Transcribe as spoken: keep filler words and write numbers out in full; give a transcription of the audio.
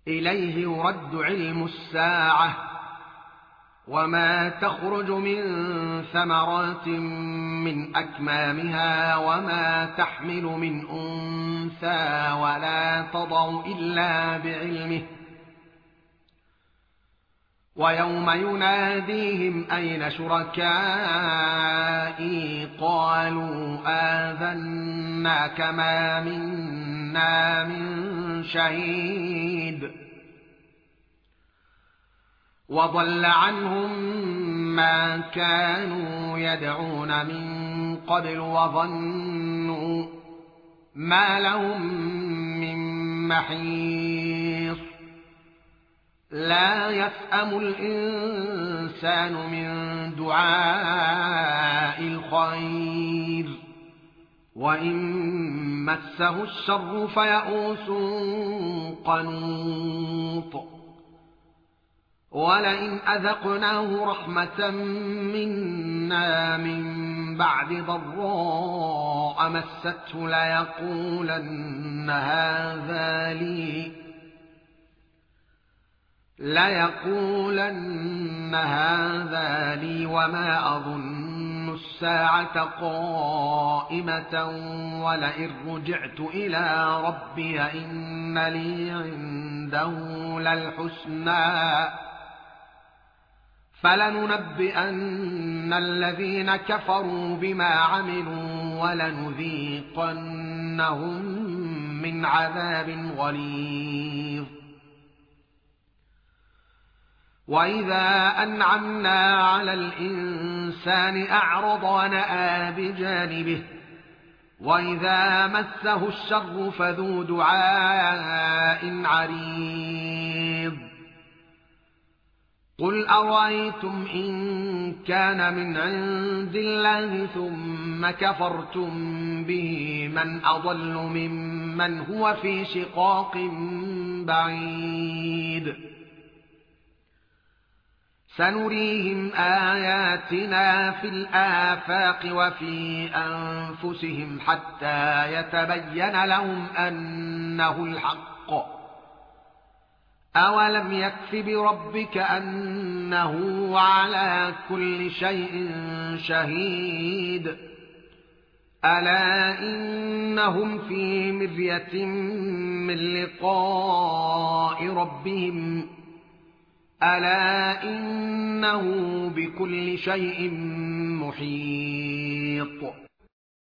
إليه يرد علم الساعة وما تخرج من ثمرات من أكمامها وما تحمل من أنثى ولا تضع إلا بعلمه ويوم يناديهم أين شركائي قالوا آذناك ما منا من شهيد وضل عنهم ما كانوا يدعون من قبل وظنوا ما لهم من محيص لا يفأم الإنسان من دعاء الخير وإن مسه الشر فيئوس قنوط ولئن أذقناه رحمة منا من بعد ضراء مسته ليقولن هذا لي ليقولن هذا لي وما أظن الساعة قائمة ولئن رجعت إلى ربي إن لي عنده للحسنى فلننبئن الذين كفروا بما عملوا ولنذيقنهم من عذاب غليظ وإذا أنعمنا على الإنسان أعرض ونأى بجانبه وإذا مسه الشر فذو دعاء عريض قل أرأيتم إن كان من عند الله ثم كفرتم به من أضل ممن هو في شقاق بعيد سنريهم آياتنا في الآفاق وفي أنفسهم حتى يتبين لهم أنه الحق أولم يكف بربك أنه على كل شيء شهيد ألا إنهم في مرية من لقاء ربهم ألا إنه بكل شيء محيط